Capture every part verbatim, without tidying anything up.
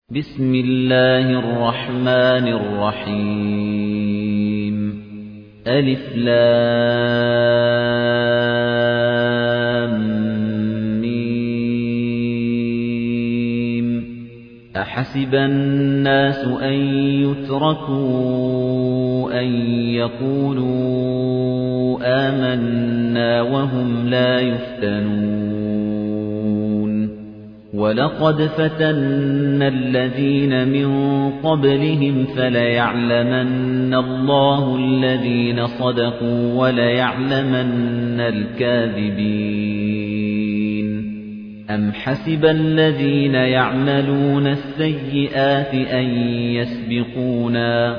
بسم الله الرحمن الرحيم ألف لام ميم أحسب الناس أن يتركوا أن يقولوا آمنا وهم لا يفتنون وَلَقَدْ فَتَنَّا الَّذِينَ مِن قَبْلِهِمْ فَلَيَعْلَمَنَّ اللَّهُ الَّذِينَ صَدَقُوا وَلَيَعْلَمَنَّ الْكَاذِبِينَ أَمْ حَسِبَ الَّذِينَ يَعْمَلُونَ السَّيِّئَاتِ أَن يَسْبِقُونَا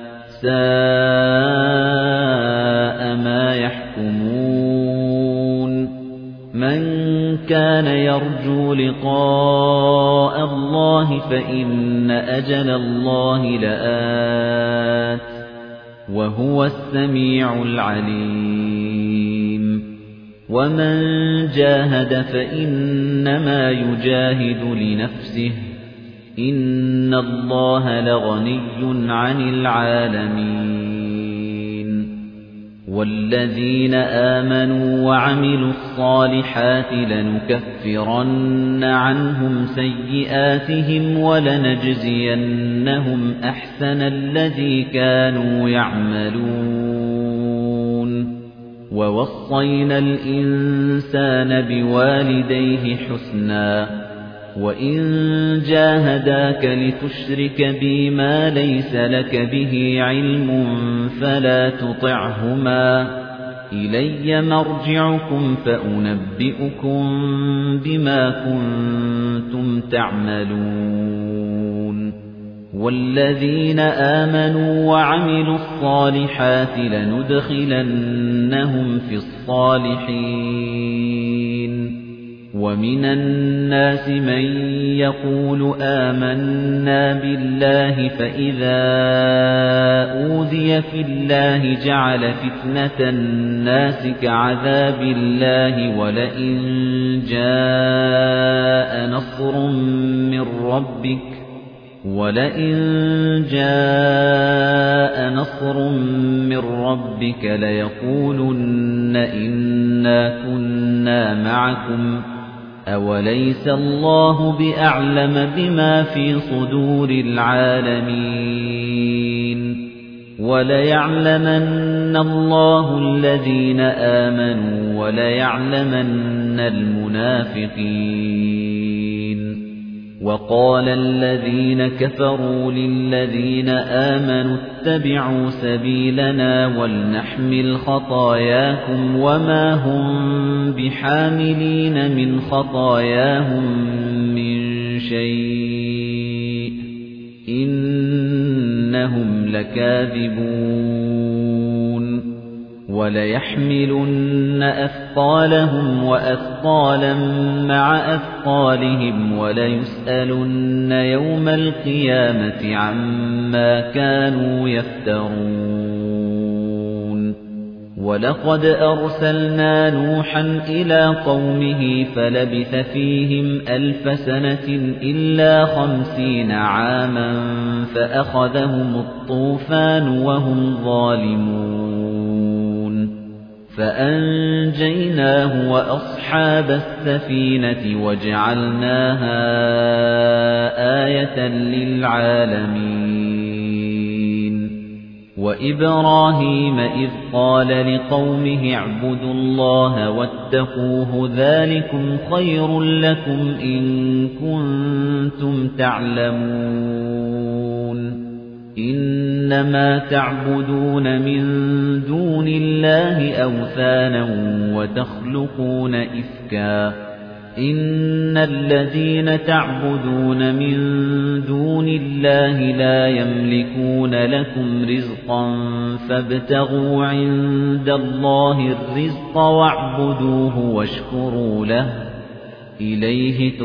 سَاءَ مَا يَحْكُمُونَ مَنْ كَانَ يَرْجُو لِقَاءَ اللَّهِ فَإِنَّ أَجَلَ اللَّهِ لَآتٍ وَهُوَ السَّمِيعُ الْعَلِيمُ وَمَنْ جَاهَدَ فَإِنَّمَا يُجَاهِدُ لِنَفْسِهِ إِنَّ اللَّهَ لَغَنِيٌّ عَنِ الْعَالَمِينَ وَالَّذِينَ آمَنُوا وَعَمِلُوا الصَّالِحَاتِ لَنُكَفِّرَنَّ عَنْهُمْ سَيِّئَاتِهِمْ وَلَنَجْزِيَنَّهُمْ أَحْسَنَ الَّذِي كَانُوا يَعْمَلُونَ وَوَصَّيْنَا الْإِنسَانَ بِوَالِدَيْهِ حُسْنًا وَإِن جَاهَدَاكَ لِتُشْرِكَ بِي مَا لَيْسَ لَكَ بِهِ عِلْمٌ فَلَا تُطِعْهُمَا إِلَيَّ مَرْجِعُكُمْ فَأُنَبِّئُكُم بِمَا كُنتُمْ تَعْمَلُونَ وَالَّذِينَ آمَنُوا وَعَمِلُوا الصَّالِحَاتِ لَنُدْخِلَنَّهُمْ فِي الصَّالِحِينَ وَمِنَ النَّاسِ مَن يَقُولُ آمَنَّا بِاللَّهِ فَإِذَا أُوذِيَ فِي اللَّهِ جَعَلَ فِتْنَةَ النَّاسِ كَعَذَابِ اللَّهِ وَلَئِن جَاءَ نَصْرٌ مِّن رَّبِّكَ وَلَئِن جَاءَ نَصْرٌ مِّن رَّبِّكَ لَيَقُولُنَّ إِنَّا كُنَّا مَعَكُمْ أَوَلَيْسَ اللَّهُ بِأَعْلَمَ بِمَا فِي صُدُورِ الْعَالَمِينَ وَلَيَعْلَمَنَّ اللَّهُ الَّذِينَ آمَنُوا وَلَيَعْلَمَنَّ الْمُنَافِقِينَ وَقَالَ الَّذِينَ كَفَرُوا لِلَّذِينَ آمَنُوا اتَّبِعُوا سَبِيلَنَا وَلْنَحْمِلْ خَطَايَاكُمْ وَمَا هُمْ بِحَامِلِينَ مِنْ خَطَايَاهُمْ مِنْ شَيْءٍ إِنَّهُمْ لَكَاذِبُونَ وَلَيَحْمِلُنَّ أَثْقَالَهُمْ وَأَثْقَالًا مَعَ أَثْقَالِهِمْ وَلَيُسْأَلُنَّ يَوْمَ الْقِيَامَةِ عَمَّا كَانُوا يَفْتَرُونَ وَلَقَدْ أَرْسَلْنَا نُوحًا إِلَى قَوْمِهِ فَلَبِثَ فِيهِمْ أَلْفَ سَنَةٍ إِلَّا خَمْسِينَ عَامًا فَأَخَذَهُمُ الطُّوفَانُ وَهُمْ ظَالِمُونَ فَأَنجَيْنَاهُ وَأَصْحَابَ السَّفِينَةِ وَجَعَلْنَاهَا آيَةً لِلْعَالَمِينَ وَإِبْرَاهِيمَ إِذْ قَالَ لِقَوْمِهِ اعْبُدُوا اللَّهَ وَاتَّقُوهُ ذَلِكُمْ خَيْرٌ لَّكُمْ إِن كُنتُمْ تَعْلَمُونَ إِنَّمَا تَعْبُدُونَ مِن دُونِ اللَّهِ أَوْثَانًا وَتَخْلُقُونَ إِفْكًا إِنَّ الَّذِينَ تَعْبُدُونَ مِن دُونِ اللَّهِ لَا يَمْلِكُونَ لَكُمْ رِزْقًا فَابْتَغُوا عِندَ اللَّهِ الرِّزْقَ وَاعْبُدُوهُ وَاشْكُرُوا لَهُ إِلَيْهِ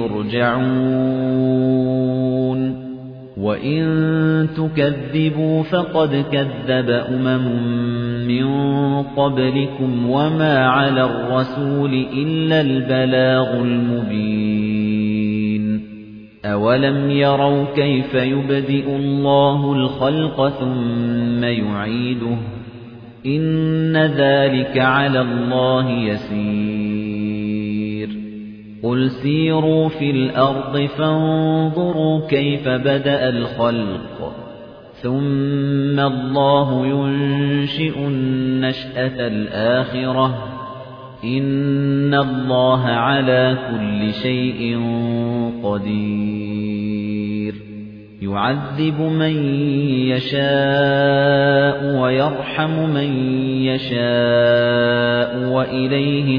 تُرْجَعُونَ وَإِن تُكَذِّبُوا فَقَدْ كَذَّبَ أُمَمٌ مِّن قَبْلِكُمْ وَمَا عَلَى الرَّسُولِ إِلَّا الْبَلَاغُ الْمُبِينُ أَوَلَمْ يَرَوْا كَيْفَ يُبْدِئُ اللَّهُ الْخَلْقَ ثُمَّ يُعِيدُهُ إِنَّ ذَلِكَ عَلَى اللَّهِ يَسِيرٌ قُلْ سِيرُوا فِي الْأَرْضِ فَانظُرُوا كَيْفَ بَدَأَ الْخَلْقَ ثُمَّ اللَّهُ يُنشِئُ النَّشْأَةَ الْآخِرَةَ إِنَّ اللَّهَ عَلَى كُلِّ شَيْءٍ قَدِيرٌ يُعَذِّبُ مَن يَشَاءُ وَيَرْحَمُ مَن يَشَاءُ وَإِلَيْهِ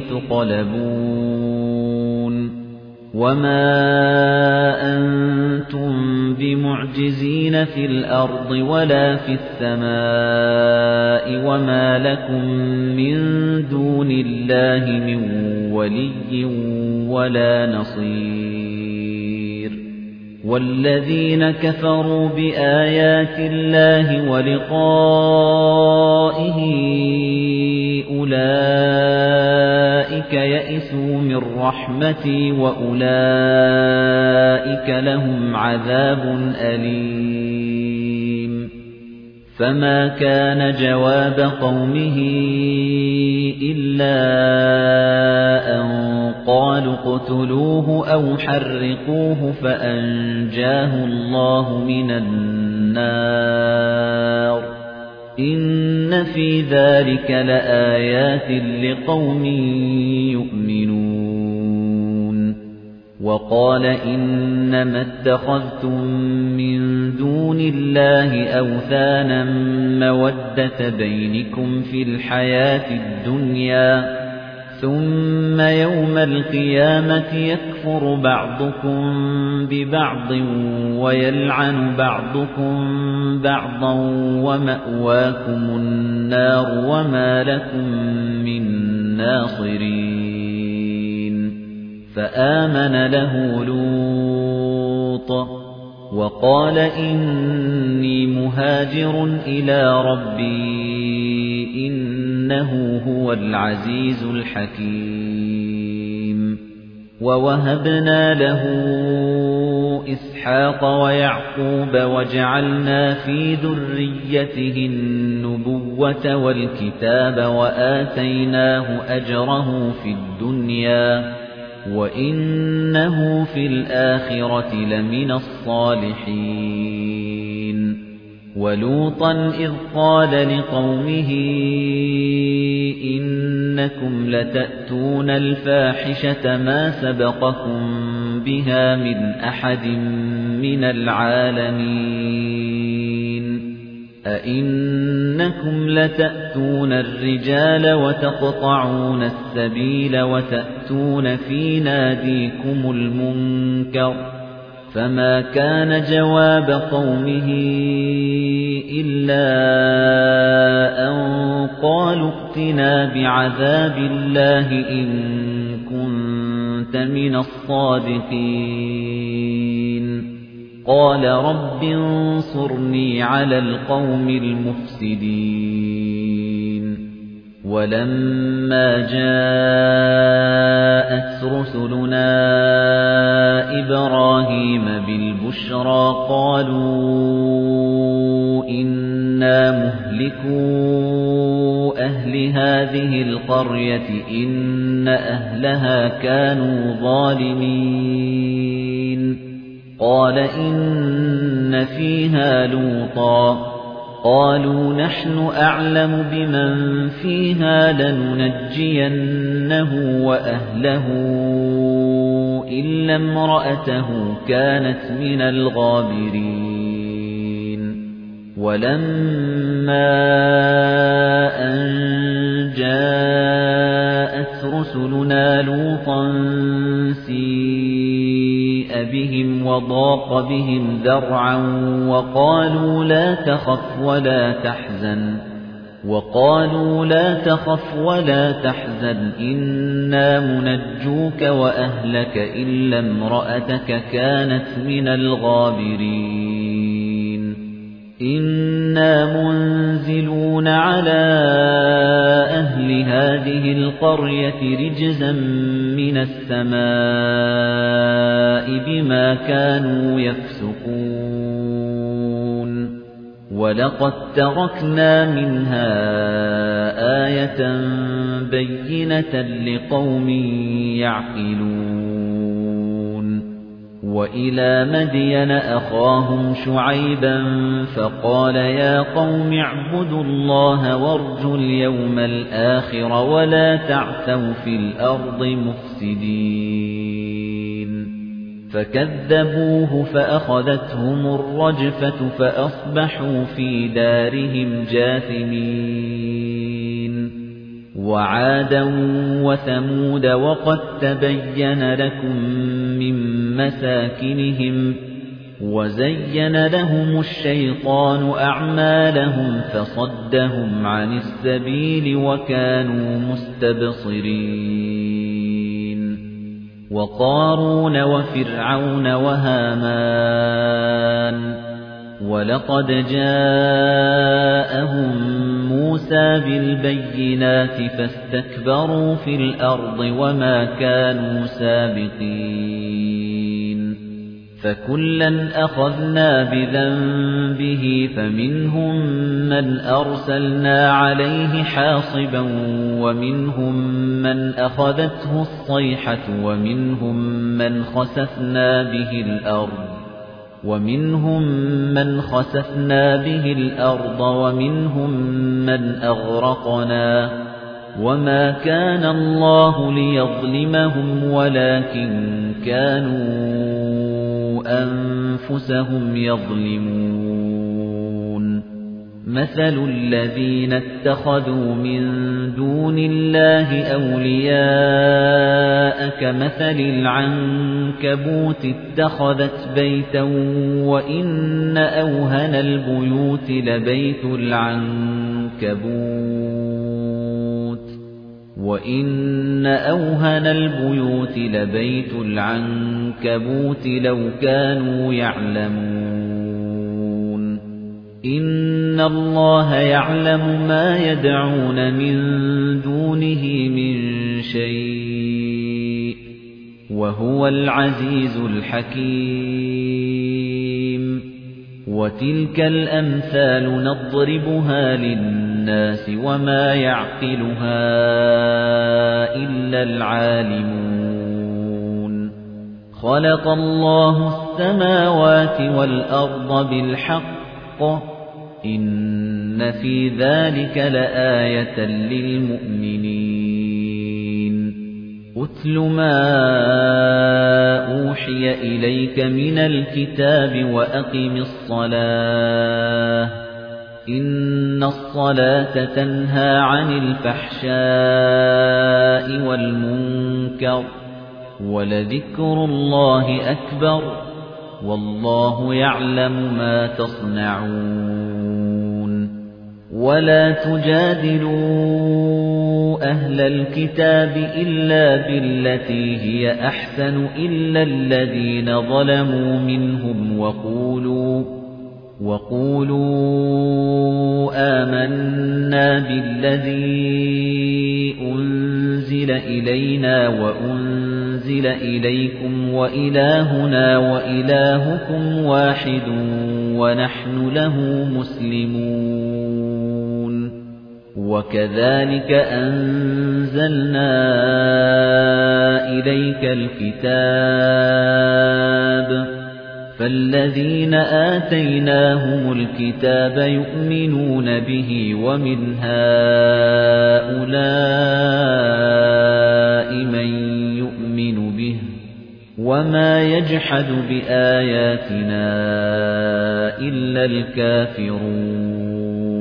تُقْلَبُونَ وَمَا أَنتُم بِمُعْجِزِينَ فِي الْأَرْضِ وَلَا فِي السَّمَاءِ وَمَا لَكُم مِّن دُونِ اللَّهِ مِن وَلِيٍّ وَلَا نَصِيرٍ وَالَّذِينَ كَفَرُوا بِآيَاتِ اللَّهِ وَلِقَائِهِ أُولَئِكَ يَئِسُوا مِن رَّحْمَتِي وَأُولَئِكَ لَهُمْ عَذَابٌ أَلِيمٌ فَمَا كَانَ جَوَابَ قَوْمِهِ إِلَّا أَن قَالُوا اقْتُلُوهُ أَوْ حَرِّقُوهُ فَأَنجَاهُ اللَّهُ مِنَ النَّارِ إِنَّ فِي ذَلِكَ لَآيَاتٍ لِقَوْمٍ يُؤْمِنُونَ وَقَالَ إِنَّمَا اتَّخَذْتُم مِّن دُونِ اللَّهِ أَوْثَانًا مَّوَدَّةَ بَيْنِكُمْ فِي الْحَيَاةِ الدُّنْيَا ثُمَّ يَوْمَ الْقِيَامَةِ يَكْفُرُ بَعْضُكُم بِبَعْضٍ وَيَلْعَنُ بَعْضُكُم بَعْضًا وَمَأْوَاكُمُ النَّارُ وَمَا لَكُم مِّن نَّاصِرِينَ فَآمَنَ لَهُ لُوطٌ وَقَالَ إِنِّي مُهَاجِرٌ إِلَىٰ رَبِّي إِنَّهُ هُوَ الْعَزِيزُ الْحَكِيمُ وَوَهَبْنَا لَهُ إِسْحَاقَ وَيَعْقُوبَ وَجَعَلْنَا فِي ذُرِّيَّتِهِ النُّبُوَّةَ وَالْكِتَابَ وَآتَيْنَاهُ أَجْرَهُ فِي الدُّنْيَا وَإِنَّهُ فِي الْآخِرَةِ لَمِنَ الصَّالِحِينَ وَلُوطًا إِذْ قَالَ لِقَوْمِهِ إِنَّكُمْ لَتَأْتُونَ الْفَاحِشَةَ مَا سَبَقَكُم بِهَا مِنْ أَحَدٍ مِنَ الْعَالَمِينَ أَئِنَّكُمْ لَتَأْتُونَ الرِّجَالَ وَتَقْطَعُونَ السَّبِيلَ وَتَأْتُونَ فِي نَادِيكُمُ الْمُنكَرَ فَمَا كَانَ جَوَابَ قَوْمِهِ إِلَّا أَن قَالُوا ائْتِنَا بِعَذَابِ اللَّهِ إِن كُنتَ مِنَ الصَّادِقِينَ قَالَ رَبِّ انصُرْنِي عَلَى الْقَوْمِ الْمُفْسِدِينَ وَلَمَّا جَاءَتْ رُسُلُنَا إِبْرَاهِيمَ بِالْبُشْرَى قَالُوا إِنَّا مُهْلِكُو أَهْلِ هَذِهِ الْقَرْيَةِ إِنَّ أَهْلَهَا كَانُوا ظَالِمِينَ قَالَ إِنَّ فِيهَا لُوطًا قَالُوا نَحْنُ أَعْلَمُ بِمَنْ فِيهَا لَنُنَجِّيَنَّهُ وَأَهْلَهُ إِلَّا امْرَأَتَهُ كَانَتْ مِنَ الْغَابِرِينَ وَلَمَّا أَنْ جَاءَتْ رُسُلُنَا لُوطًا سِيءَ بِهِمْ وَضَاقَ بِهِمْ ذَرْعًا وَقَالُوا لَا تَخَفْ وَلَا تَحْزَنْ وَقَالُوا لَا تَخَفْ وَلَا تَحْزَنْ إِنَّا مُنَجُّوكَ وَأَهْلَكَ إِلَّا امْرَأَتَكَ كَانَتْ مِنَ الْغَابِرِينَ إِنَّا مُنزِلُونَ عَلَى أَهْلِ هَذِهِ الْقَرْيَةِ رِجْزًا مِنَ السَّمَاءِ بِمَا كَانُوا يَفْسُقُونَ وَلَقَدْ تَرَكْنَا مِنْهَا آيَةً بَيِّنَةً لِقَوْمٍ يَعْقِلُونَ وَإِلَى مَدْيَنَ أَخَاهُمْ شُعَيْبًا فَقَالَ يَا قَوْمِ اعْبُدُوا اللَّهَ وَارْجُوا الْيَوْمَ الْآخِرَ وَلَا تَعْثَوْا فِي الْأَرْضِ مُفْسِدِينَ فَكَذَّبُوهُ فَأَخَذَتْهُمُ الرَّجْفَةُ فَأَصْبَحُوا فِي دَارِهِمْ جَاثِمِينَ وَعَادًا وَثَمُودَ وَقَدْ تَبَيَّنَ لَكُم مِّن مَّسَاكِنِهِمْ وَزَيَّنَ لَهُمُ الشَّيْطَانُ أَعْمَالَهُمْ فَصَدَّهُمْ عَنِ السَّبِيلِ وَكَانُوا مُسْتَبْصِرِينَ وَقَارُونَ وَفِرْعَوْنَ وَهَامَانَ وَلَقَدْ جَاءَهُم مُوسَى بِالْبَيِّنَاتِ فَاسْتَكْبَرُوا فِي الْأَرْضِ وَمَا كَانُوا سَابِقِينَ فَكُلًّا أَخَذْنَا بِذَنبِهِ فَمِنْهُم مَّنْ أَرْسَلْنَا عَلَيْهِ حَاصِبًا وَمِنْهُم مَّنْ أَخَذَتْهُ الصَّيْحَةُ وَمِنْهُم مَّنْ خَسَفْنَا بِهِ الْأَرْضَ وَمِنْهُم مَّنْ خَسَفْنَا بِهِ الْأَرْضَ وَمِنْهُم مَّنْ أَغْرَقْنَا وَمَا كَانَ اللَّهُ لِيَظْلِمَهُمْ وَلَكِن كَانُوا أَنفُسَهُمْ يَظْلِمُونَ مَثَلُ الَّذِينَ اتَّخَذُوا مِن دُونِ اللَّهِ أَوْلِيَاءَ كَمَثَلِ الْعَنكَبُوتِ اتَّخَذَتْ بَيْتًا وَإِنَّ أَوْهَنَ الْبُيُوتِ لَبَيْتُ الْعَنكَبُوتِ وَإِنَّ أَوْهَنَ الْبُيُوتِ لَبَيْتُ الْعَنكَبُوتِ لَوْ كَانُوا يَعْلَمُونَ إِنَّ اللَّهَ يَعْلَمُ مَا يَدْعُونَ مِن دُونِهِ مِن شَيْءٍ وَهُوَ الْعَزِيزُ الْحَكِيمُ وَتِلْكَ الْأَمْثَالُ نَضْرِبُهَا لِلنَّاسِ وَمَا يَعْقِلُهَا إِلَّا الْعَالِمُونَ خَلَقَ اللَّهُ السَّمَاوَاتِ وَالْأَرْضَ بِالْحَقِّ إِنَّ فِي ذَلِكَ لَآيَةً لِلْمُؤْمِنِينَ أُتْلُ مَا أُوحِيَ إِلَيْكَ مِنَ الْكِتَابِ وَأَقِمِ الصَّلَاةَ إِنَّ الصَّلَاةَ تَنْهَى عَنِ الْفَحْشَاءِ وَالْمُنكَرِ وَلَذِكْرُ اللَّهِ أَكْبَرُ وَاللَّهُ يَعْلَمُ مَا تَصْنَعُونَ وَلَا تُجَادِلُوا أَهْلَ الْكِتَابِ إِلَّا بِالَّتِي هِيَ أَحْسَنُ إِلَّا الَّذِينَ ظَلَمُوا مِنْهُمْ وَقُولُوا وَقُولُوا آمَنَّا بِالَّذِي أُنزِلَ إِلَيْنَا وَأُنزِلَ إِلَيْكُمْ وَإِلَٰهُنَا وَإِلَٰهُكُمْ وَاحِدٌ وَنَحْنُ لَهُ مُسْلِمُونَ وَكَذَلِكَ أَنزَلْنَا إِلَيْكَ الْكِتَابَ فَالَّذِينَ آتَيْنَاهُمُ الْكِتَابَ يُؤْمِنُونَ بِهِ وَمِنْ هَؤُلَاءِ مَن يُؤْمِنُ بِهِ وَمَا يَجْحَدُ بِآيَاتِنَا إِلَّا الْكَافِرُونَ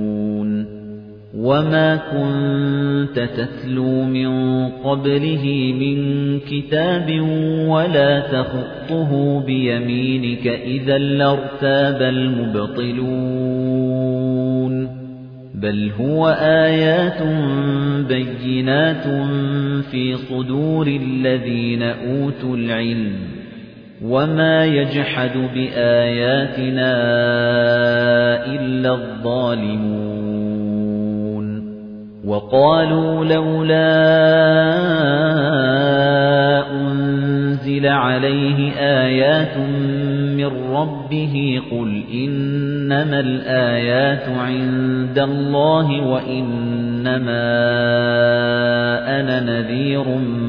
وَمَا كُنتَ تَتْلُو مِن قَبْلِهِ مِن كِتَابٍ وَلَا تَخُطُّهُ بِيَمِينِكَ إِذًا لَّارْتَابَ الْمُبْطِلُونَ بَلْ هُوَ آيَاتٌ بَيِّنَاتٌ فِي صُدُورِ الَّذِينَ أُوتُوا الْعِلْمَ وَمَا يَجْحَدُ بِآيَاتِنَا إِلَّا الظَّالِمُونَ وَقَالُوا لَوْلَا أُنْزِلَ عَلَيْهِ آيَاتٌ مِّن رَّبِّهِ قُلْ إِنَّمَا الْآيَاتُ عِندَ اللَّهِ وَإِنَّمَا أَنَا نَذِيرٌ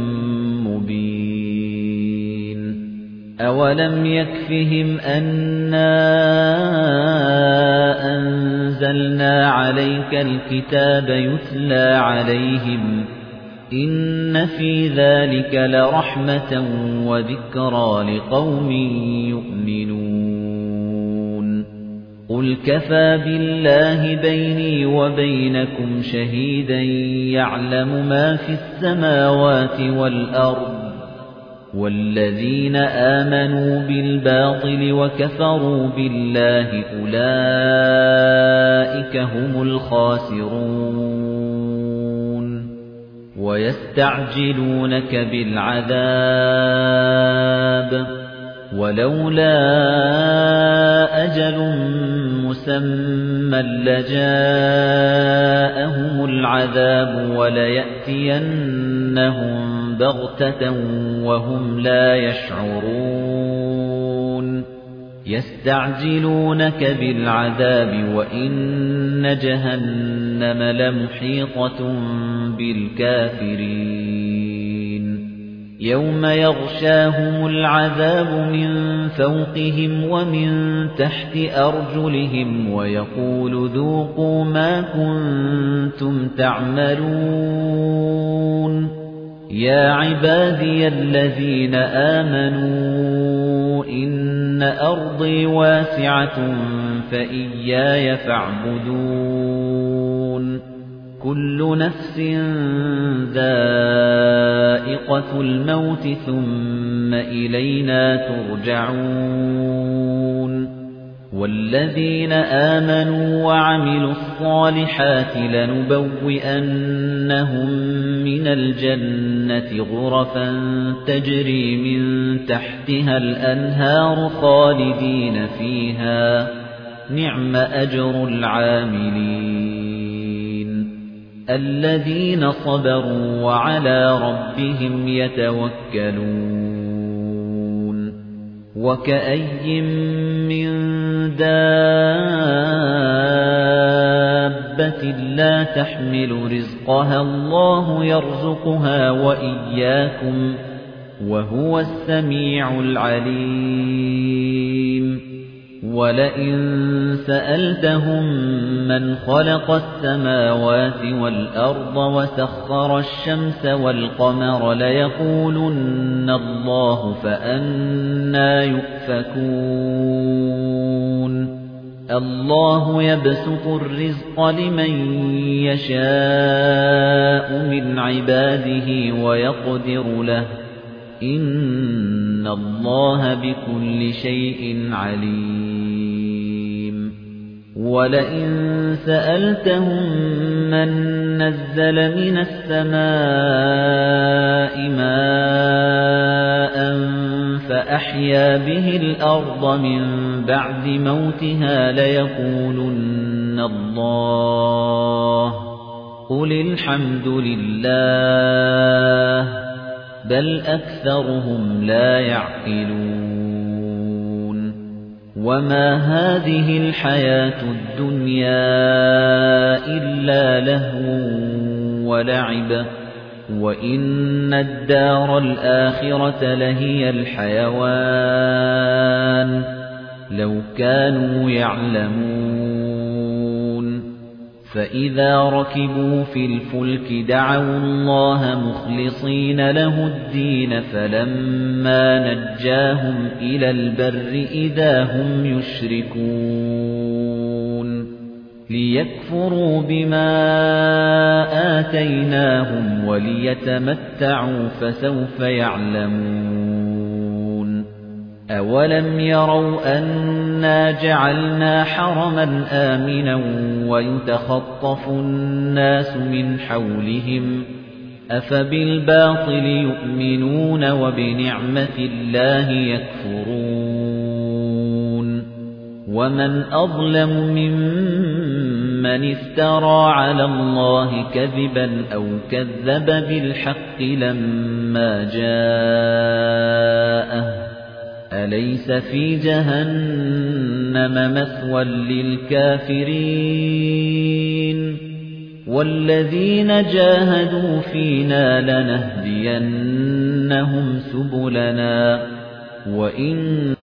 مُّبِينٌ أَوَلَمْ يَكْفِهِمْ أَنَّا أَنزَلْنَا عَلَيْكَ الْكِتَابَ يُتْلَى عَلَيْهِمْ إِنَّ فِي ذَلِكَ لَرَحْمَةً وَذِكْرَى لِقَوْمٍ يُؤْمِنُونَ قُلْ كَفَى بِاللَّهِ بَيْنِي وَبَيْنَكُمْ شَهِيدًا يَعْلَمُ مَا فِي السَّمَاوَاتِ وَالْأَرْضِ وَالَّذِينَ آمَنُوا بِالْبَاطِلِ وَكَفَرُوا بِاللَّهِ أُولَئِكَ هُمُ الْخَاسِرُونَ وَيَسْتَعْجِلُونَكَ بِالْعَذَابِ وَلَوْلَا أَجَلٌ مُّسَمًّى لَّجَاءَهُمُ الْعَذَابُ وَلَيَأْتِيَنَّهُم بَغْتَةً وَهُمْ لَا يَشْعُرُونَ يَسْتَعْجِلُونَكَ بِالْعَذَابِ وَإِنَّ جَهَنَّمَ لَمُحِيطَةٌ بِالْكَافِرِينَ يَوْمَ يَغْشَاهُمُ الْعَذَابُ مِنْ فَوْقِهِمْ وَمِنْ تَحْتِ أَرْجُلِهِمْ وَيَقُولُ ذُوقُوا مَا كُنتُمْ تَعْمَلُونَ يَا عِبَادِيَ الَّذِينَ آمَنُوا إِنَّ أَرْضِي وَاسِعَةٌ فَإِيَّايَ فَاعْبُدُونِ كُلُّ نَفْسٍ ذَائِقَةُ الْمَوْتِ ثُمَّ إِلَيْنَا تُرْجَعُونَ وَالَّذِينَ آمَنُوا وَعَمِلُوا الصَّالِحَاتِ لَنُبَوِّئَنَّهُم مِّنَ الْجَنَّةِ غُرَفًا تَجْرِي مِن تَحْتِهَا الْأَنْهَارُ خَالِدِينَ فِيهَا نِعْمَ أَجْرُ الْعَامِلِينَ الَّذِينَ صَبَرُوا وَعَلَى رَبِّهِمْ يَتَوَكَّلُونَ وَكَأَيٍّن مِّن دَابَّةٍ لَّا تَحْمِلُ رِزْقَهَا اللَّهُ يَرْزُقُهَا وَإِيَّاكُمْ وَهُوَ السَّمِيعُ الْعَلِيمُ وَلَئِن سَأَلْتَهُم مَّنْ خَلَقَ السَّمَاوَاتِ وَالْأَرْضَ وَسَخَّرَ الشَّمْسَ وَالْقَمَرَ لَيَقُولُنَّ اللَّهُ فَأَنَّىٰ يُؤْفَكُونَ اللَّهُ يَبْسُطُ الرِّزْقَ لِمَن يَشَاءُ مِنْ عِبَادِهِ وَيَقْدِرُ لَهُ إِنَّ اللَّهَ بِكُلِّ شَيْءٍ عَلِيمٌ وَلَئِن سَأَلْتَهُم مَّن نَّزَّلَ مِنَ السَّمَاءِ مَاءً فَأَحْيَا بِهِ الْأَرْضَ مِن بَعْدِ مَوْتِهَا لَيَقُولُنَّ اللَّهُ قُلِ الْحَمْدُ لِلَّهِ بَلْ أَكْثَرُهُمْ لَا يَعْقِلُونَ وَمَا هَٰذِهِ الْحَيَاةُ الدُّنْيَا إِلَّا لَهْوٌ وَلَعِبٌ وَإِنَّ الدَّارَ الْآخِرَةَ لَهِيَ الْحَيَوَانُ لَوْ كَانُوا يَعْلَمُونَ فَإِذَا رَكِبُوا فِي الْفُلْكِ دَعَوُا اللَّهَ مُخْلِصِينَ لَهُ الدِّينَ فَلَمَّا نَجَّاهُمْ إِلَى الْبَرِّ إِذَا هُمْ يُشْرِكُونَ لِيَكْفُرُوا بِمَا آتَيْنَاهُمْ وَلِيَتَمَتَّعُوا فَسَوْفَ يَعْلَمُونَ أَوَلَمْ يَرَوْا أَنَّا جَعَلْنَا حَرَمًا آمِنًا وَيُتَخَطَّفُ النَّاسُ مِنْ حَوْلِهِمْ أَفَبِالْبَاطِلِ يُؤْمِنُونَ وَبِنِعْمَةِ اللَّهِ يَكْفُرُونَ وَمَنْ أَظْلَمُ مِمَّن مَّنِ افْتَرَىٰ عَلَى اللَّهِ كَذِبًا أَوْ كَذَّبَ بِالْحَقِّ لَمَّا جَاءَهُ أَلَيْسَ فِي جَهَنَّمَ مَثْوًى لِّلْكَافِرِينَ وَالَّذِينَ جَاهَدُوا فِينَا لَنَهْدِيَنَّهُمْ سُبُلَنَا وَإِنَّ